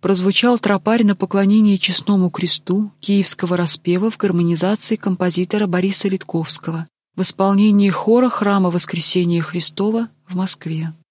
прозвучал тропарь на поклонение честному кресту киевского распева в гармонизации композитора Бориса Литковского в исполнении хора Храма Воскресения Христова в Москве.